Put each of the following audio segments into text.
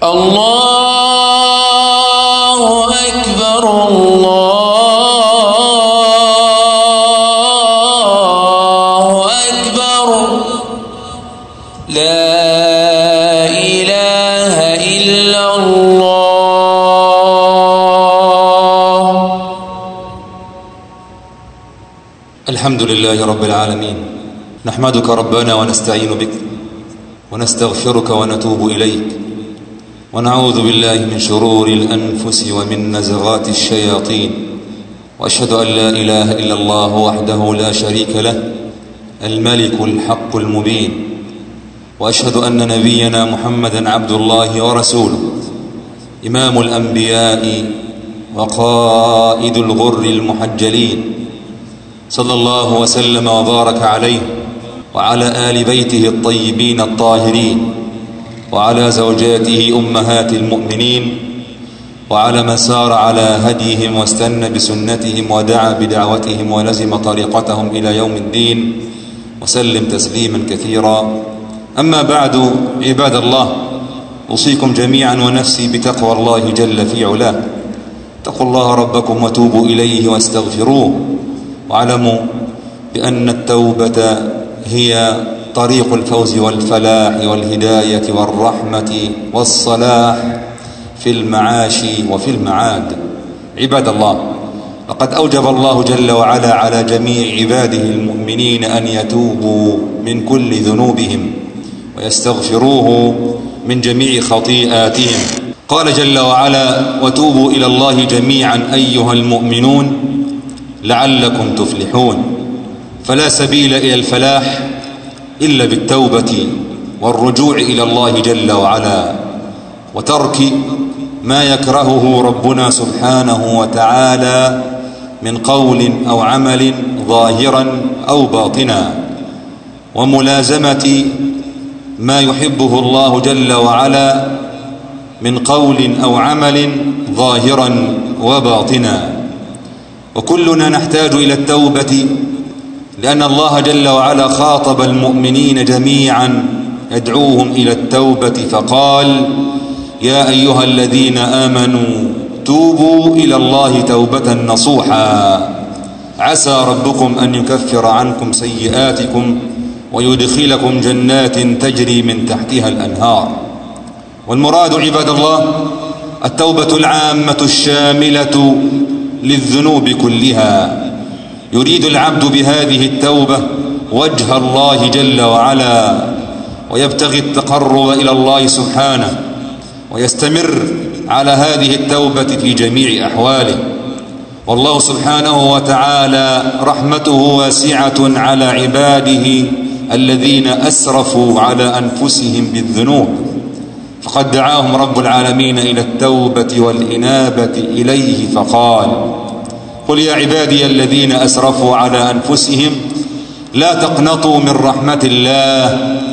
الله أكبر الله أكبر لا إله إلا الله. الحمد لله رب العالمين، نحمدك ربنا ونستعين بك ونستغفرك ونتوب إليك، ونعوذ بالله من شرور الأنفس ومن نزغات الشياطين، وأشهد أن لا إله إلا الله وحده لا شريك له الملك الحق المبين، وأشهد أن نبينا محمدا عبد الله ورسوله إمام الأنبياء وقائد الغر المحجلين، صلى الله وسلم وبارك عليه وعلى آل بيته الطيبين الطاهرين، وعلى زوجاته أمهات المؤمنين، وعلى من سار على هديهم واستنى بسنتهم ودعا بدعوتهم ولزم طريقتهم إلى يوم الدين، وسلم تسليما كثيرا. أما بعد، عباد الله، أوصيكم جميعا ونفسي بتقوى الله جل في علاه. اتقوا الله ربكم وتوبوا إليه واستغفروه، واعلموا بأن التوبة هي طريق الفوز والفلاح والهداية والرحمة والصلاح في المعاش وفي المعاد. عباد الله، لقد أوجب الله جل وعلا على جميع عباده المؤمنين أن يتوبوا من كل ذنوبهم ويستغفروه من جميع خطيئاتهم. قال جل وعلا: وتوبوا إلى الله جميعا أيها المؤمنون لعلكم تفلحون. فلا سبيل إلى الفلاح إلا بالتوبة والرجوع إلى الله جل وعلا، وترك ما يكرهه ربنا سبحانه وتعالى من قول أو عمل ظاهرا أو باطنا، وملازمة ما يحبه الله جل وعلا من قول أو عمل ظاهرا وباطنا. وكلنا نحتاج إلى التوبة، لأن الله جل وعلا خاطب المؤمنين جميعا يدعوهم إلى التوبة فقال: يا أيها الذين آمنوا توبوا إلى الله توبة نصوحا عسى ربكم أن يكفر عنكم سيئاتكم ويدخلكم جنات تجري من تحتها الأنهار. والمراد عباد الله التوبة العامة الشاملة للذنوب كلها. يريد العبد بهذه التوبة وجه الله جل وعلا، ويبتغي التقرب إلى الله سبحانه، ويستمر على هذه التوبة في جميع أحواله. والله سبحانه وتعالى رحمته واسعة على عباده الذين أسرفوا على أنفسهم بالذنوب، فقد دعاهم رب العالمين إلى التوبة والإنابة إليه فقال: قل يا عبادي الذين أسرفوا على أنفسهم لا تقنطوا من رحمة الله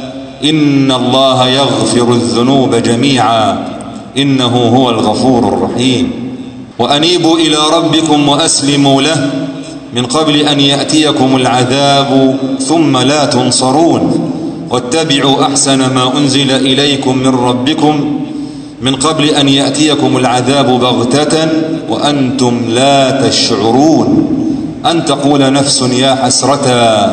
إن الله يغفر الذنوب جميعا إنه هو الغفور الرحيم. وأنيبوا إلى ربكم وأسلموا له من قبل أن يأتيكم العذاب ثم لا تنصرون، واتبعوا أحسن ما أنزل إليكم من ربكم من قبل أن يأتيكم العذاب بغتة وأنتم لا تشعرون، أن تقول نفس يا حسرة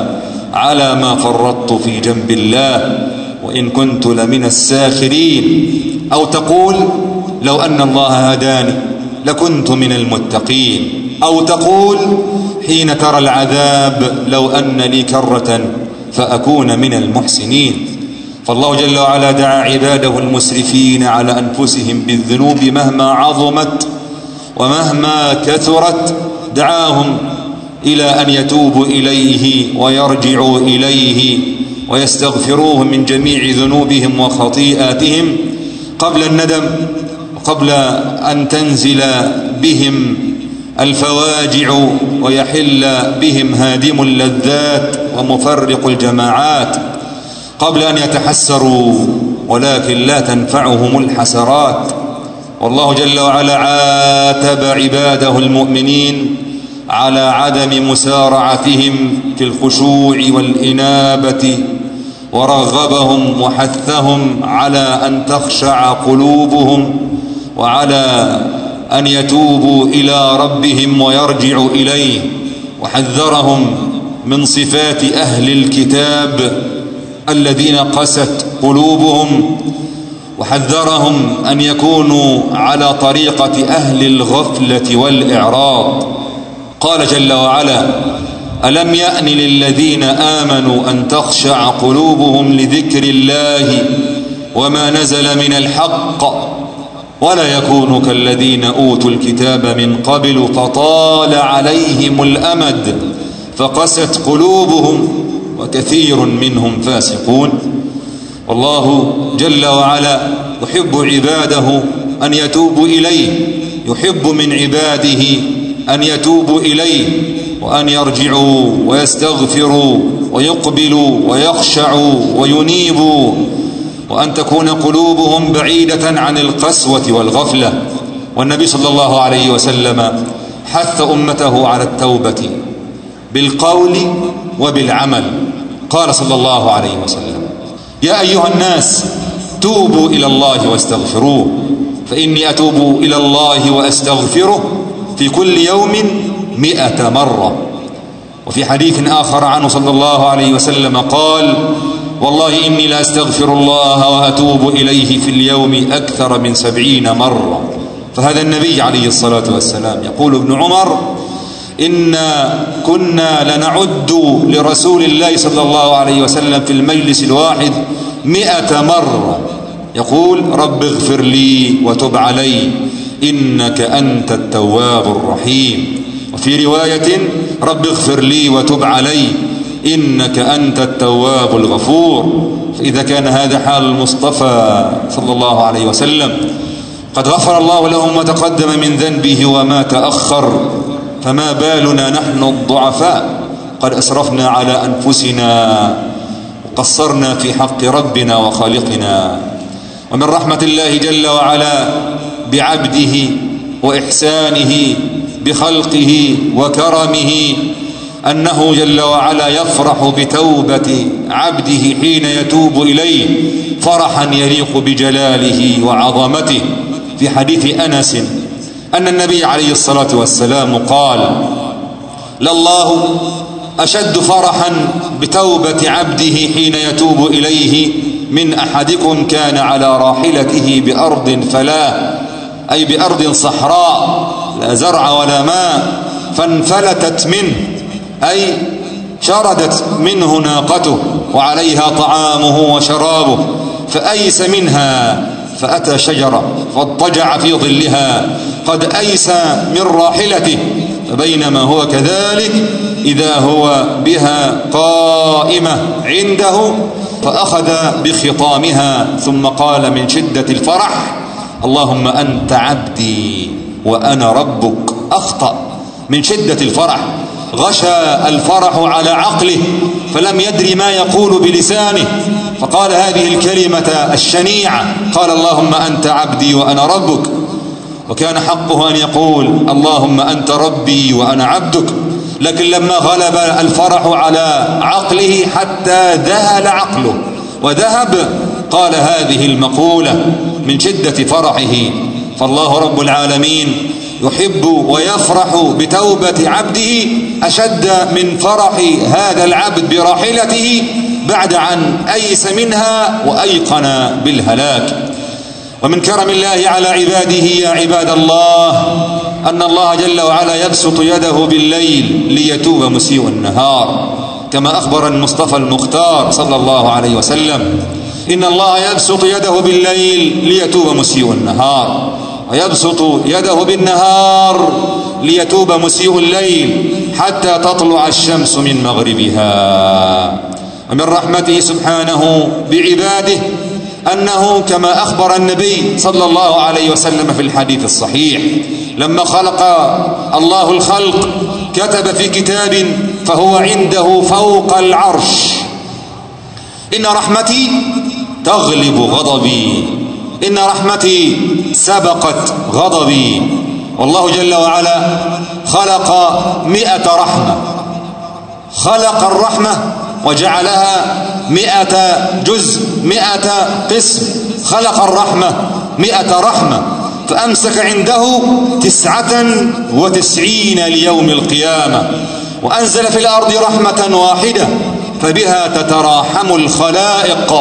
على ما فرطت في جنب الله وإن كنت لمن الساخرين، أو تقول لو أن الله هداني لكنت من المتقين، أو تقول حين ترى العذاب لو أن لي كرة فأكون من المحسنين. فالله جل وعلا دعا عباده المسرفين على أنفسهم بالذنوب مهما عظمت ومهما كثرت، دعاهم إلى أن يتوبوا إليه ويرجعوا إليه ويستغفروه من جميع ذنوبهم وخطيئاتهم قبل الندم، وقبل أن تنزل بهم الفواجع ويحل بهم هادم اللذات ومفرق الجماعات، قبل أن يتحسروا ولكن لا تنفعهم الحسرات. والله جل وعلا عاتب عباده المؤمنين على عدم مسارعتهم في الخشوع والإنابة ورغبهم وحثهم على أن تخشع قلوبهم وعلى أن يتوبوا إلى ربهم ويرجعوا إليه، وحذرهم من صفات أهل الكتاب الذين قست قلوبهم، وحذرهم أن يكونوا على طريقة أهل الغفلة والإعراض. قال جل وعلا: ألم يأن للذين آمنوا أن تخشع قلوبهم لذكر الله وما نزل من الحق ولا يكونوا كالذين أوتوا الكتاب من قبل فطال عليهم الأمد فقست قلوبهم وكثير منهم فاسقون. والله جل وعلا يحب عباده أن يتوبوا إليه، يحب من عباده أن يتوبوا إليه وأن يرجعوا ويستغفروا ويقبلوا ويخشعوا وينيبوا، وأن تكون قلوبهم بعيدة عن القسوة والغفلة. والنبي صلى الله عليه وسلم حث أمته على التوبة بالقول وبالعمل. قال صلى الله عليه وسلم: يا أيها الناس توبوا إلى الله واستغفروه، فإني أتوب إلى الله وأستغفره في كل يوم 100 مرة. وفي حديث آخر عنه صلى الله عليه وسلم قال: والله إني لا أستغفر الله وأتوب إليه في اليوم أكثر من 70 مرة. فهذا النبي عليه الصلاة والسلام. يقول ابن عمر: إنا كنا لنعد لرسول الله صلى الله عليه وسلم في المجلس الواحد 100 مرة يقول: رب اغفر لي وتب علي إنك أنت التواب الرحيم. وفي رواية: رب اغفر لي وتب علي إنك أنت التواب الغفور. فإذا كان هذا حال المصطفى صلى الله عليه وسلم قد غفر الله له ما تقدم من ذنبه وما تأخر، فما بالنا نحن الضعفاء قد أسرفنا على أنفسنا وقصرنا في حق ربنا وخالقنا. ومن رحمة الله جل وعلا بعبده وإحسانه بخلقه وكرمه أنه جل وعلا يفرح بتوبة عبده حين يتوب إليه فرحا يليق بجلاله وعظمته. في حديث أنس أن النبي عليه الصلاة والسلام قال: لله أشد فرحا بتوبة عبده حين يتوب إليه من أحدكم كان على راحلته بأرض فلاة، أي بأرض صحراء لا زرع ولا ماء، فانفلتت منه، أي شردت منه ناقته وعليها طعامه وشرابه، فأيس منها فأتى شجرة فاضطجع في ظلها قد أيس من راحلته، فبينما هو كذلك إذا هو بها قائمة عنده فأخذ بخطامها ثم قال من شدة الفرح: اللهم أنت عبدي وأنا ربك. أخطأ من شدة الفرح، غشى الفرح على عقله فلم يدري ما يقول بلسانه، فقال هذه الكلمة الشنيعة، قال: اللهم أنت عبدي وأنا ربك. وكان حقه أن يقول: اللهم أنت ربي وأنا عبدك، لكن لما غلب الفرح على عقله حتى ذهل عقله وذهب قال هذه المقولة من شدة فرحه. فالله رب العالمين يحب ويفرح بتوبة عبده أشد من فرح هذا العبد براحلته بعد أن أيس منها وأيقن بالهلاك. ومن كرم الله على عباده يا عباد الله أن الله جل وعلا يبسط يده بالليل ليتوب مسيء النهار، كما أخبر المصطفى المختار صلى الله عليه وسلم: إن الله يبسط يده بالليل ليتوب مسيء النهار، ويبسط يده بالنهار ليتوب مسيء الليل حتى تطلع الشمس من مغربها. ومن رحمته سبحانه بعباده أنه كما أخبر النبي صلى الله عليه وسلم في الحديث الصحيح: لما خلق الله الخلق كتب في كتاب فهو عنده فوق العرش: إن رحمتي تغلب غضبي، إن رحمتي سبقت غضبي. والله جل وعلا خلق 100 رحمة، خلق الرحمة وجعلها 100 جزء 100 قسم، خلق الرحمة 100 رحمة، فأمسك عنده 99 ليوم القيامة، وأنزل في الأرض رحمة واحدة فبها تتراحم الخلائق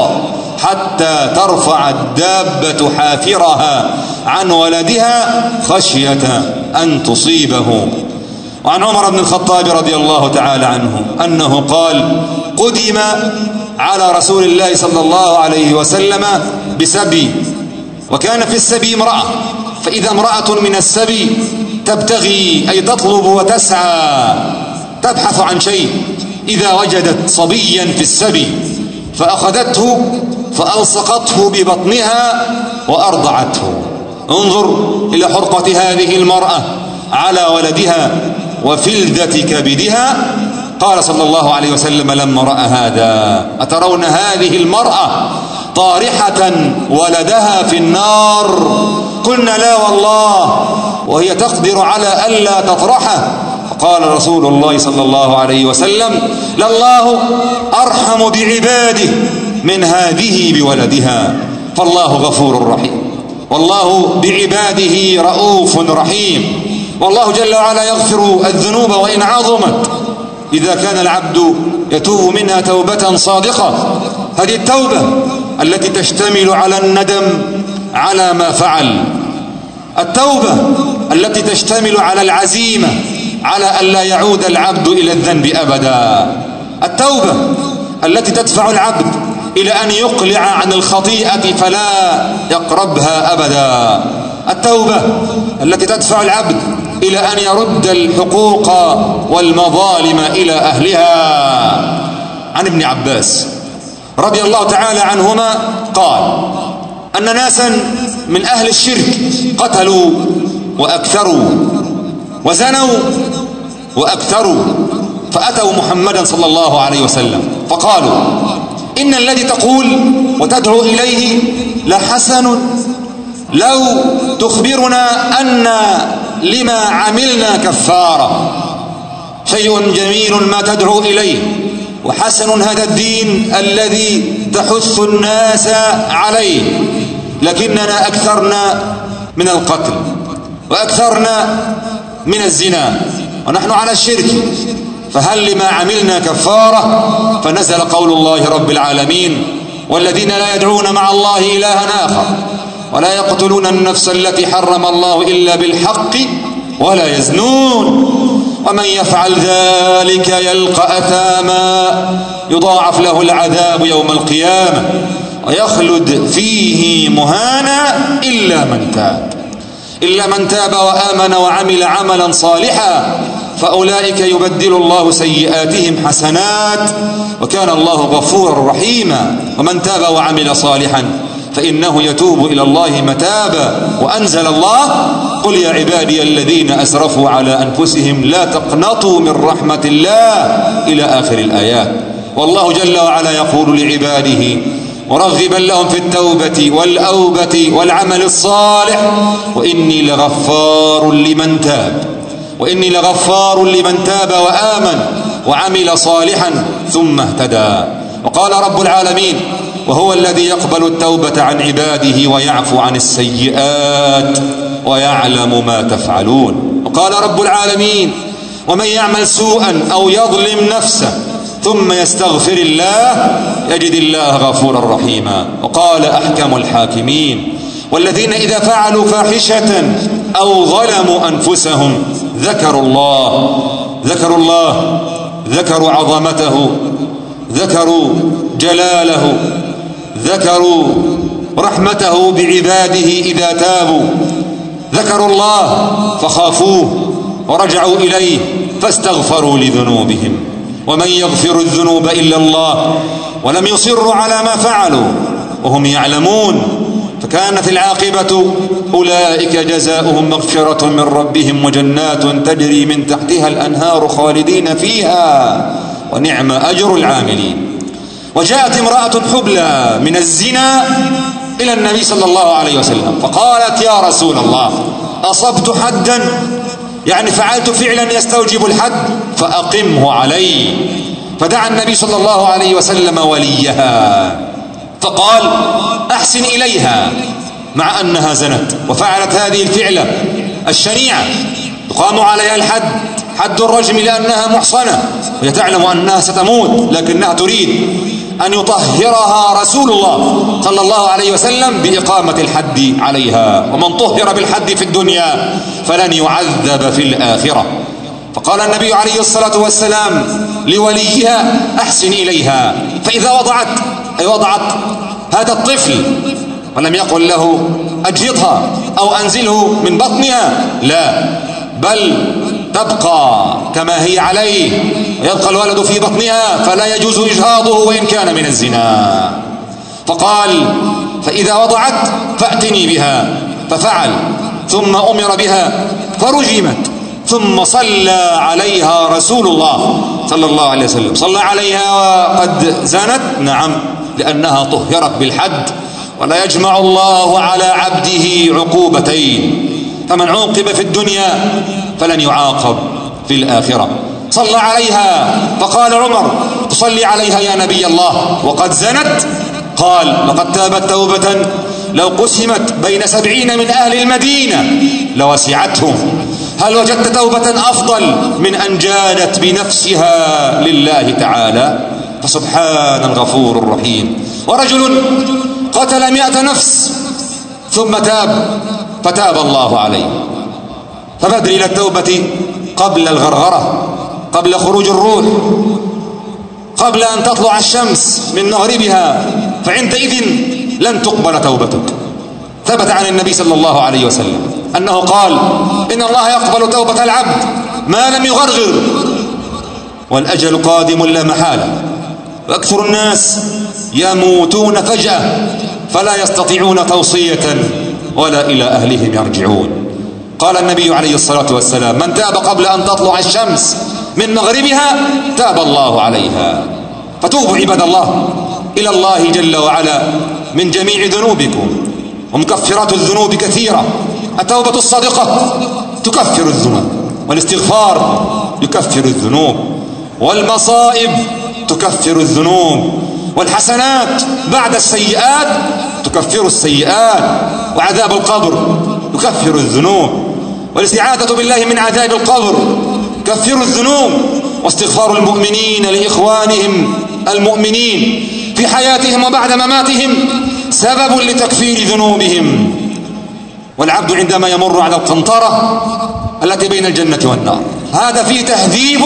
حتى ترفع الدابة حافرها عن ولدها خشية أن تصيبه. وعن عمر بن الخطاب رضي الله تعالى عنه أنه قال: قدم على رسول الله صلى الله عليه وسلم بسبي، وكان في السبي امرأة، فإذا امرأة من السبي تبتغي أي تطلب وتسعى تبحث عن شيء، إذا وجدت صبيا في السبي فأخذته فألصقته ببطنها وأرضعته. انظر إلى حرقة هذه المرأة على ولدها وفلذة كبدها. قال صلى الله عليه وسلم لما رأى هذا: أترون هذه المرأة طارحة ولدها في النار؟ قلنا: لا والله، وهي تقدر على ألا تطرحه. قال رسول الله صلى الله عليه وسلم: لله أرحم بعباده من هذه بولدها. فالله غفور رحيم، والله بعباده رؤوف رحيم، والله جل وعلا يغفر الذنوب وإن عظمت إذا كان العبد يتوب منها توبة صادقة. هذه التوبة التي تشتمل على الندم على ما فعل، التوبة التي تشتمل على العزيمة على ألا يعود العبد إلى الذنب أبدا، التوبة التي تدفع العبد إلى أن يقلع عن الخطيئة فلا يقربها أبدا، التوبة التي تدفع العبد إلى أن يرد الحقوق والمظالم إلى أهلها. عن ابن عباس رضي الله تعالى عنهما قال أن ناسا من أهل الشرك قتلوا وأكثروا وزنوا وأكثروا، فأتوا محمدا صلى الله عليه وسلم فقالوا: إن الذي تقول وتدعو إليه لحسن، لو تخبرنا أن لما عملنا كفارة. شيء جميل ما تدعو إليه، وحسن هذا الدين الذي تحث الناس عليه، لكننا أكثرنا من القتل وأكثرنا من الزنا ونحن على الشرك، فهل لما عملنا كفارة؟ فنزل قول الله رب العالمين: والذين لا يدعون مع الله إلها آخر ولا يقتلون النفس التي حرم الله إلا بالحق ولا يزنون ومن يفعل ذلك يلقى أثاما يضاعف له العذاب يوم القيامة ويخلد فيه مهانا إلا من تاب وآمن وعمل عملا صالحا فأولئك يبدل الله سيئاتهم حسنات وكان الله غفورا رحيما. ومن تاب وعمل صالحا فإنه يتوب إلى الله متابا. وأنزل الله: قل يا عبادي الذين أسرفوا على أنفسهم لا تقنطوا من رحمة الله إلى آخر الآيات. والله جل وعلا يقول لعباده مرغبا لهم في التوبة والأوبة والعمل الصالح: وإني لغفار لمن تاب وآمن وعمل صالحا ثم اهتدى. وقال رب العالمين: وهو الذي يقبل التوبة عن عباده ويعفو عن السيئات ويعلم ما تفعلون. وقال رب العالمين: ومن يعمل سوءا أو يظلم نفسه ثم يستغفر الله يجد الله غفورا رحيما. وقال أحكم الحاكمين: والذين إذا فعلوا فاحشة أو ظلموا أنفسهم ذكروا الله، ذكروا عظمته، ذكروا جلاله، ذكروا رحمته بعباده إذا تابوا، ذكروا الله فخافوه ورجعوا إليه فاستغفروا لذنوبهم. ومن يغفر الذنوب إلا الله ولم يصروا على ما فعلوا وهم يعلمون فكانت العاقبة أولئك جزاؤهم مغفرة من ربهم وجنات تجري من تحتها الأنهار خالدين فيها ونعم أجر العاملين. وجاءت امرأة حبلى من الزنا إلى النبي صلى الله عليه وسلم فقالت: يا رسول الله، أصبت حدا، يعني فعلت فعلا يستوجب الحد، فأقمه علي. فدعا النبي صلى الله عليه وسلم وليها فقال أحسن إليها مع أنها زنت وفعلت هذه الفعلة الشنيعة يقام عليها الحد، حد الرجم، لأنها محصنة وهي تعلم أنها ستموت، لكنها تريد أن يطهرها رسول الله صلى الله عليه وسلم بإقامة الحد عليها. ومن طهر بالحد في الدنيا فلن يعذب في الآخرة. فقال النبي عليه الصلاة والسلام لوليها أحسن إليها، فإذا وضعت هذا الطفل، ولم يقل له أجهضها أو أنزله من بطنها، لا، بل تبقى كما هي عليه ويبقى الولد في بطنها، فلا يجوز إجهاضه وإن كان من الزنا. فقال فإذا وضعت فأتني بها، ففعل، ثم أمر بها فرجمت، ثم صلى عليها رسول الله صلى الله عليه وسلم. صلى عليها وقد زنت، نعم، لأنها طهرت بالحد. ولا يجمع الله على عبده عقوبتين، فمن عوقب في الدنيا فلن يعاقب في الآخرة. صلى عليها، فقال عمر تصلي عليها يا نبي الله وقد زنت؟ قال لقد تابت توبة لو قسمت بين 70 من أهل المدينة لوسعتهم. هل وجدت توبة أفضل من أن جادت بنفسها لله تعالى؟ فسبحان الغفور الرحيم. ورجل قتل 100 نفس ثم تاب فتاب الله عليه، فبادر إلى التوبة قبل الغرغرة، قبل خروج الروح، قبل أن تطلع الشمس من مغربها، فعندئذ لن تقبل توبتك. ثبت عن النبي صلى الله عليه وسلم أنه قال إن الله يقبل توبة العبد ما لم يغرغر، والأجل قادم لا محالة، وأكثر الناس يموتون فجأة فلا يستطيعون توصية ولا إلى أهلهم يرجعون. قال النبي عليه الصلاة والسلام من تاب قبل أن تطلع الشمس من مغربها تاب الله عليها. فتوبوا عباد الله إلى الله جل وعلا من جميع ذنوبكم، ومكفرات الذنوب كثيرة. التوبة الصادقة تكفر الذنوب، والاستغفار يكفر الذنوب، والمصائب تكفر الذنوب، والحسنات بعد السيئات تكفر السيئات، وعذاب القبر يكفر الذنوب، والاستعاذة بالله من عذاب القبر يكفر الذنوب، واستغفار المؤمنين لإخوانهم المؤمنين في حياتهم وبعد مماتهم سبب لتكفير ذنوبهم. والعبد عندما يمر على القنطرة التي بين الجنة والنار هذا فيه تهذيب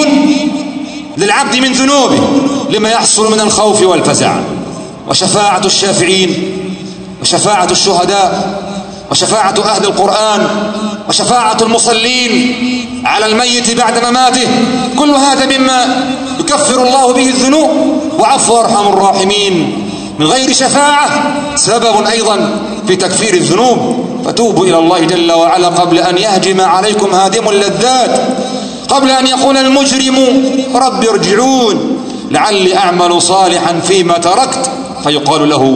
للعبد من ذنوبه لما يحصل من الخوف والفزع. وشفاعة الشافعين، وشفاعة الشهداء، وشفاعة أهل القرآن، وشفاعة المصلين على الميت بعد مماته، كل هذا مما يكفر الله به الذنوب. وعفو أرحم الراحمين من غير شفاعة سبب أيضا في تكفير الذنوب. فتوبوا إلى الله جل وعلا قبل أن يهجم عليكم هادم اللذات، قبل أن يقول المجرم رب ارجعون لعلي أعمل صالحا فيما تركت، فيقال له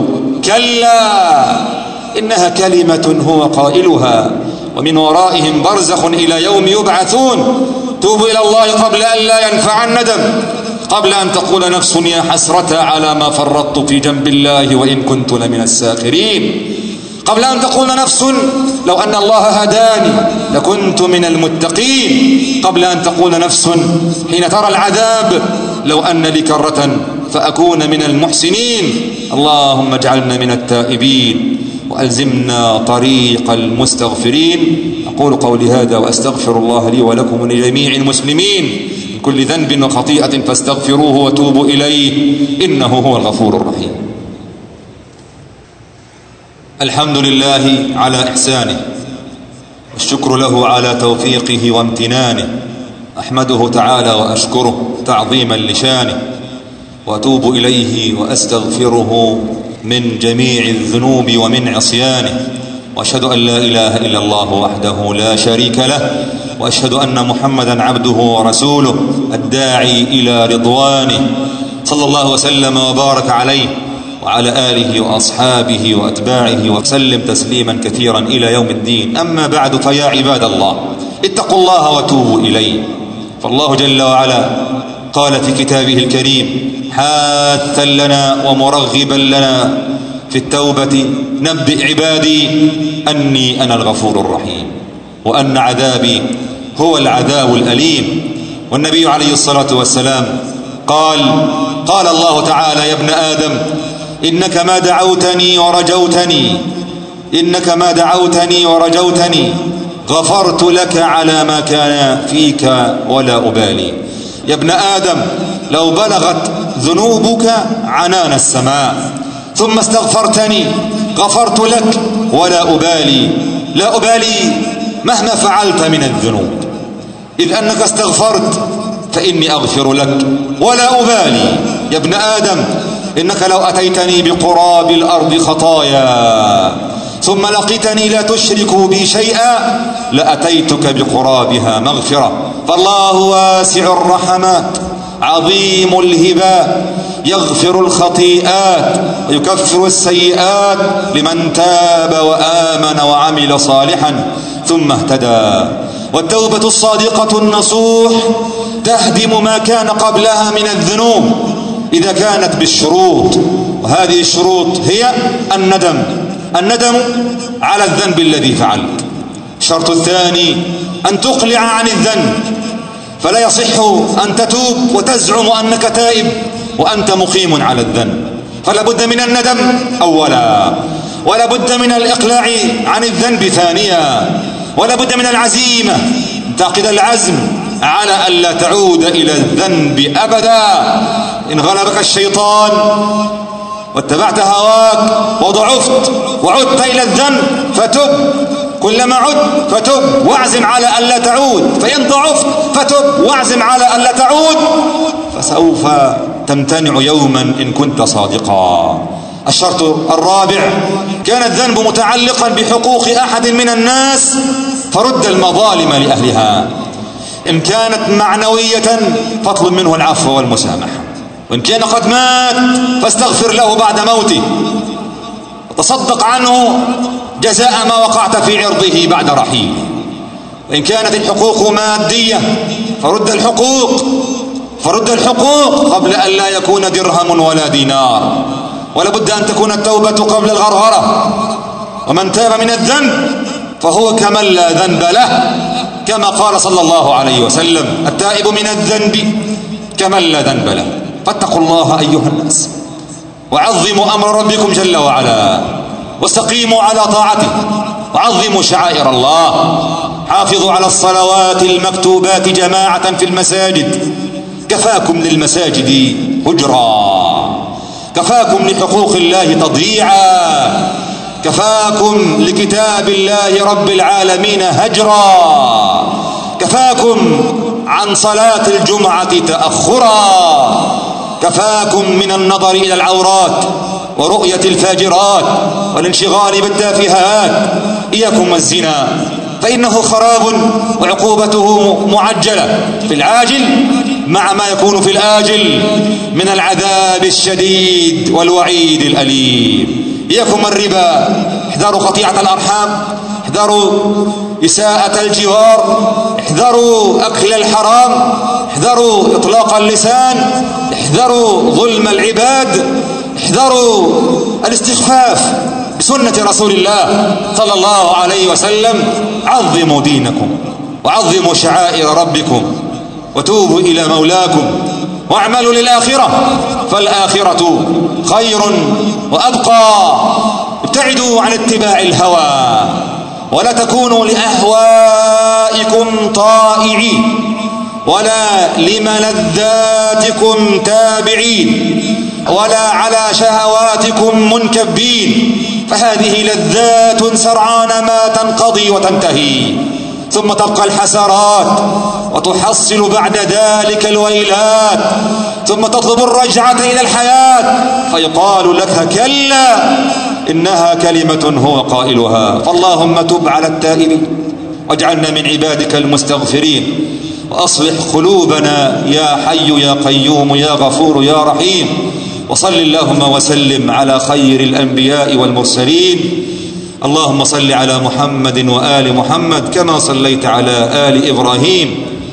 كلا إنها كلمة هو قائلها ومن ورائهم برزخ إلى يوم يبعثون. توبوا إلى الله قبل أن لا ينفع الندم، قبل أن تقول نفس يا حسرة على ما فرطت في جنب الله وإن كنت لمن الساخرين، قبل أن تقول نفس لو أن الله هداني لكنت من المتقين، قبل أن تقول نفس حين ترى العذاب لو أن لي كرة فأكون من المحسنين. اللهم اجعلنا من التائبين وألزمنا طريق المستغفرين. أقول قولي هذا وأستغفر الله لي ولكم ولجميع المسلمين من كل ذنب وخطيئة فاستغفروه وتوبوا إليه إنه هو الغفور الرحيم. الحمد لله على إحسانه، والشكر له على توفيقه وامتنانه. أحمده تعالى وأشكره تعظيما لشانه، وأتوب إليه وأستغفره من جميع الذنوب ومن عصيانه. وأشهد أن لا إله إلا الله وحده لا شريك له، وأشهد أن محمدا عبده ورسوله الداعي إلى رضوانه، صلى الله وسلم وبارك عليه وعلى آله وأصحابه وأتباعه وسلم تسليما كثيرا إلى يوم الدين. أما بعد، فيا عباد الله اتقوا الله وتوبوا إليه، فالله جل وعلا قال في كتابه الكريم حاثا لنا ومرغبا لنا في التوبة: نبئ عبادي أني أنا الغفور الرحيم وأن عذابي هو العذاب الأليم. والنبي عليه الصلاة والسلام قال الله تعالى: يا ابن آدم إنك ما دعوتني ورجوتني غفرت لك على ما كان فيك ولا أبالي. يا ابن آدم لو بلغت ذنوبك عنان السماء ثم استغفرتني غفرت لك ولا أبالي. لا أبالي مهما فعلت من الذنوب، إذ أنك استغفرت فإني أغفر لك ولا أبالي. يا ابن آدم إنك لو أتيتني بقراب الأرض خطايا ثم لقيتني لا تشرك بي شيئا لأتيتك بقرابها مغفرة. فالله واسع الرحمات عظيم الهبات، يغفر الخطيئات ويكفر السيئات لمن تاب وآمن وعمل صالحا ثم اهتدى. والتوبة الصادقة النصوح تهدم ما كان قبلها من الذنوب إذا كانت بالشروط، وهذه الشروط هي الندم على الذنب الذي فعلت. الشرط الثاني أن تقلع عن الذنب، فلا يصح أن تتوب وتزعم أنك تائب وأنت مقيم على الذنب، فلا بد من الندم أولا، ولا بد من الإقلاع عن الذنب ثانيا، ولا بد من العزيمة، تعقد العزم على ألا تعود إلى الذنب أبدا. إن غلبك الشيطان واتبعت هواك وضعفت وعدت إلى الذنب فتب، كلما عدت فتب واعزم على ألا تعود، فإن ضعفت فتب واعزم على ألا تعود، فسوف تمتنع يوما إن كنت صادقا. الشرط الرابع: كان الذنب متعلقا بحقوق أحد من الناس فرد المظالم لأهلها. إن كانت معنوية فاطلب منه العفو والمسامحة، وإن كان قد مات فاستغفر له بعد موته وتصدق عنه جزاء ما وقعت في عرضه بعد رحيله. وإن كانت الحقوق مادية فرد الحقوق قبل أن لا يكون درهم ولا دينار. ولا بد أن تكون التوبة قبل الغرغرة. ومن تاب من الذنب فهو كمن لا ذنب له، كما قال صلى الله عليه وسلم: التائب من الذنب كمن لا ذنب له. فاتقوا الله أيها الناس، وعظموا أمر ربكم جل وعلا، واستقيموا على طاعته، وعظموا شعائر الله. حافظوا على الصلوات المكتوبات جماعة في المساجد، كفاكم للمساجد هجرا، كفاكم لحقوق الله تضييعا، كفاكم لكتاب الله رب العالمين هجرا، كفاكم عن صلاة الجمعة تأخرا، كفاكم من النظر إلى العورات ورؤية الفاجرات والانشغال بالتافهات. إياكم والزنا، فإنه خراب وعقوبته معجلة في العاجل مع ما يكون في الآجل من العذاب الشديد والوعيد الأليم. إياكم الربا، احذروا قطيعة الأرحام، احذروا إساءة الجوار، احذروا أكل الحرام، احذروا إطلاق اللسان، احذروا ظلم العباد، احذروا الاستخفاف بسنة رسول الله صلى الله عليه وسلم. عظموا دينكم وعظموا شعائر ربكم وتوبوا إلى مولاكم واعملوا للآخرة، فالآخرة خير وأبقى. ابتعدوا عن اتباع الهوى، ولا تكونوا لأهوائكم طائعين ولا لملذاتكم تابعين ولا على شهواتكم منكبين، فهذه لذات سرعان ما تنقضي وتنتهي، ثم تبقى الحسرات وتحصل بعد ذلك الويلات، ثم تطلب الرجعة إلى الحياة فيقال لك كلا إنها كلمة هو قائلها. فاللهم تب على التائبين واجعلنا من عبادك المستغفرين، وأصلح قلوبنا يا حي يا قيوم يا غفور يا رحيم. وصل اللهم وسلم على خير الأنبياء والمرسلين. اللهم صل على محمد وآل محمد كما صليت على آل إبراهيم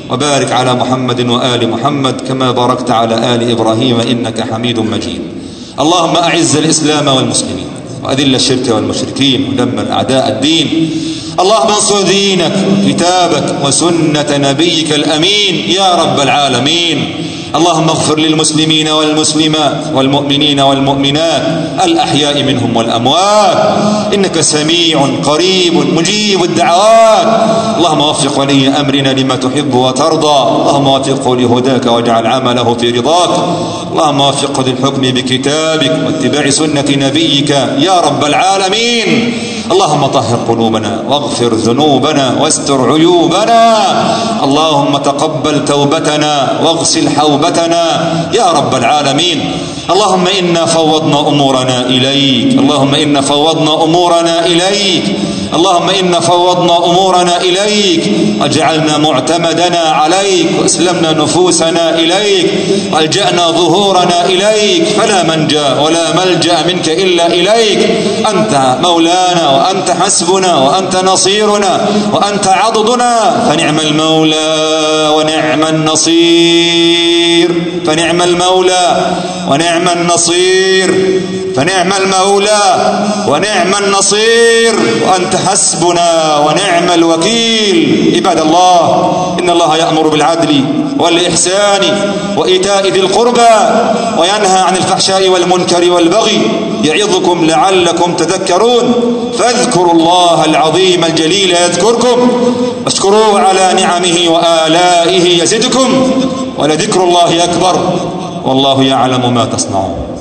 وبارك على محمد وآل محمد كما باركت على آل إبراهيم إنك حميد مجيد. اللهم أعز الإسلام والمسلمين وأذل الشرك والمشركين ودمر أعداء الدين. اللهم انصر دينك وكتابك وسنة نبيك الأمين يا رب العالمين. اللهم اغفر للمسلمين والمسلمات والمؤمنين والمؤمنات الأحياء منهم والأموات إنك سميع قريب مجيب الدعوات. اللهم وفق ولي أمرنا لما تحب وترضى. اللهم وفقه لهداك واجعل عمله في رضاك. اللهم وفقه للحكم بكتابك واتباع سنة نبيك يا رب العالمين. اللهم طهر قلوبنا واغفر ذنوبنا واستر عيوبنا. اللهم تقبل توبتنا واغسل حوبتنا يا رب العالمين. اللهم إنا فوضنا أمورنا إليك. اللهم إنا فوضنا أمورنا إليك. اللهم إنا فوضنا أمورنا إليك وجعلنا معتمدنا عليك وأسلمنا نفوسنا إليك والجأنا ظهورنا إليك فلا منجا ولا ملجأ منك إلا إليك. أنت مولانا وأنت حسبنا وأنت نصيرنا وأنت عضدنا فنعم المولى ونعم النصير. فنعم المولى ونعم النصير. فنعم المولى ونعم النصير وأنت حسبنا ونعم الوكيل. عباد الله إن الله يأمر بالعدل والإحسان وإيتاء ذي القربى وينهى عن الفحشاء والمنكر والبغي يعظكم لعلكم تذكرون. فاذكروا الله العظيم الجليل يذكركم واشكروه على نعمه وآلائه يزدكم ولذكر الله أكبر والله يعلم ما تصنعون.